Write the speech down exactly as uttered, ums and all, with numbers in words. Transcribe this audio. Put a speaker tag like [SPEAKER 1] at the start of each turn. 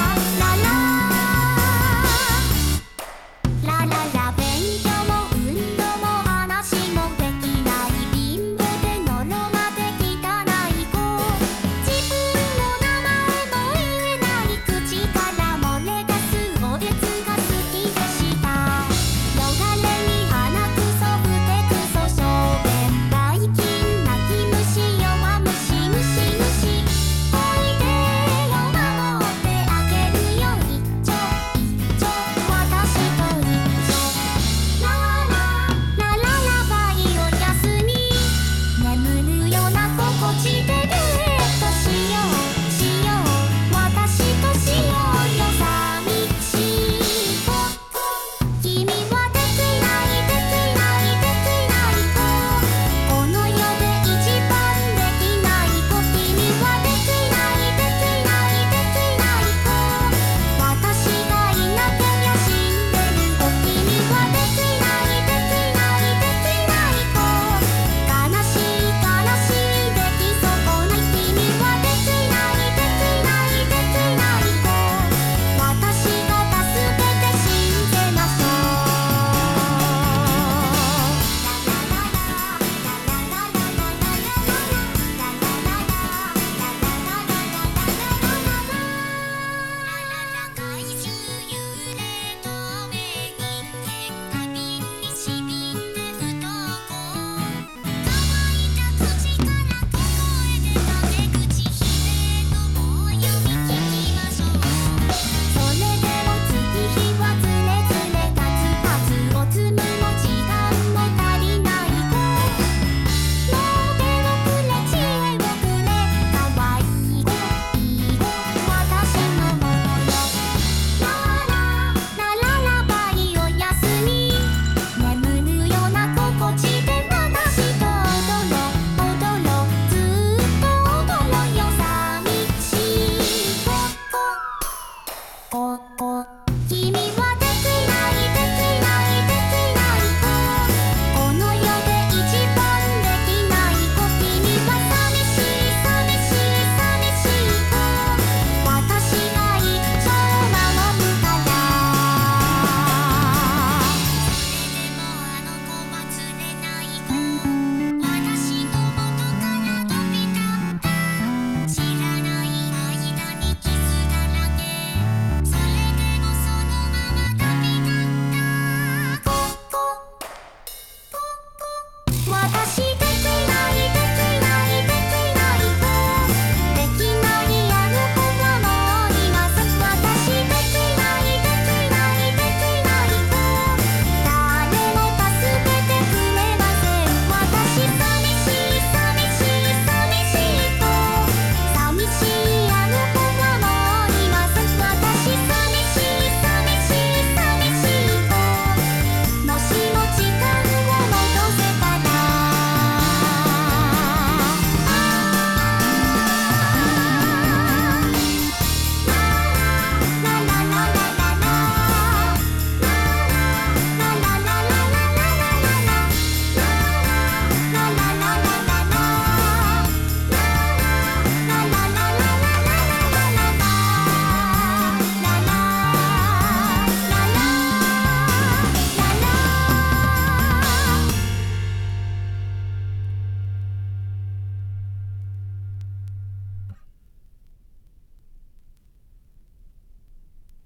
[SPEAKER 1] ラララ勉強も運動も話もできない貧乏でのろまで汚い子自分の名前も言えない口から漏れ出すおやつが好きでしたよだれに鼻くそふてくそ小便ばい菌泣き虫弱虫ムシムシおいでよ守ってあげるよ一丁一丁私と一緒ラララララバイおやすみ眠るような心地で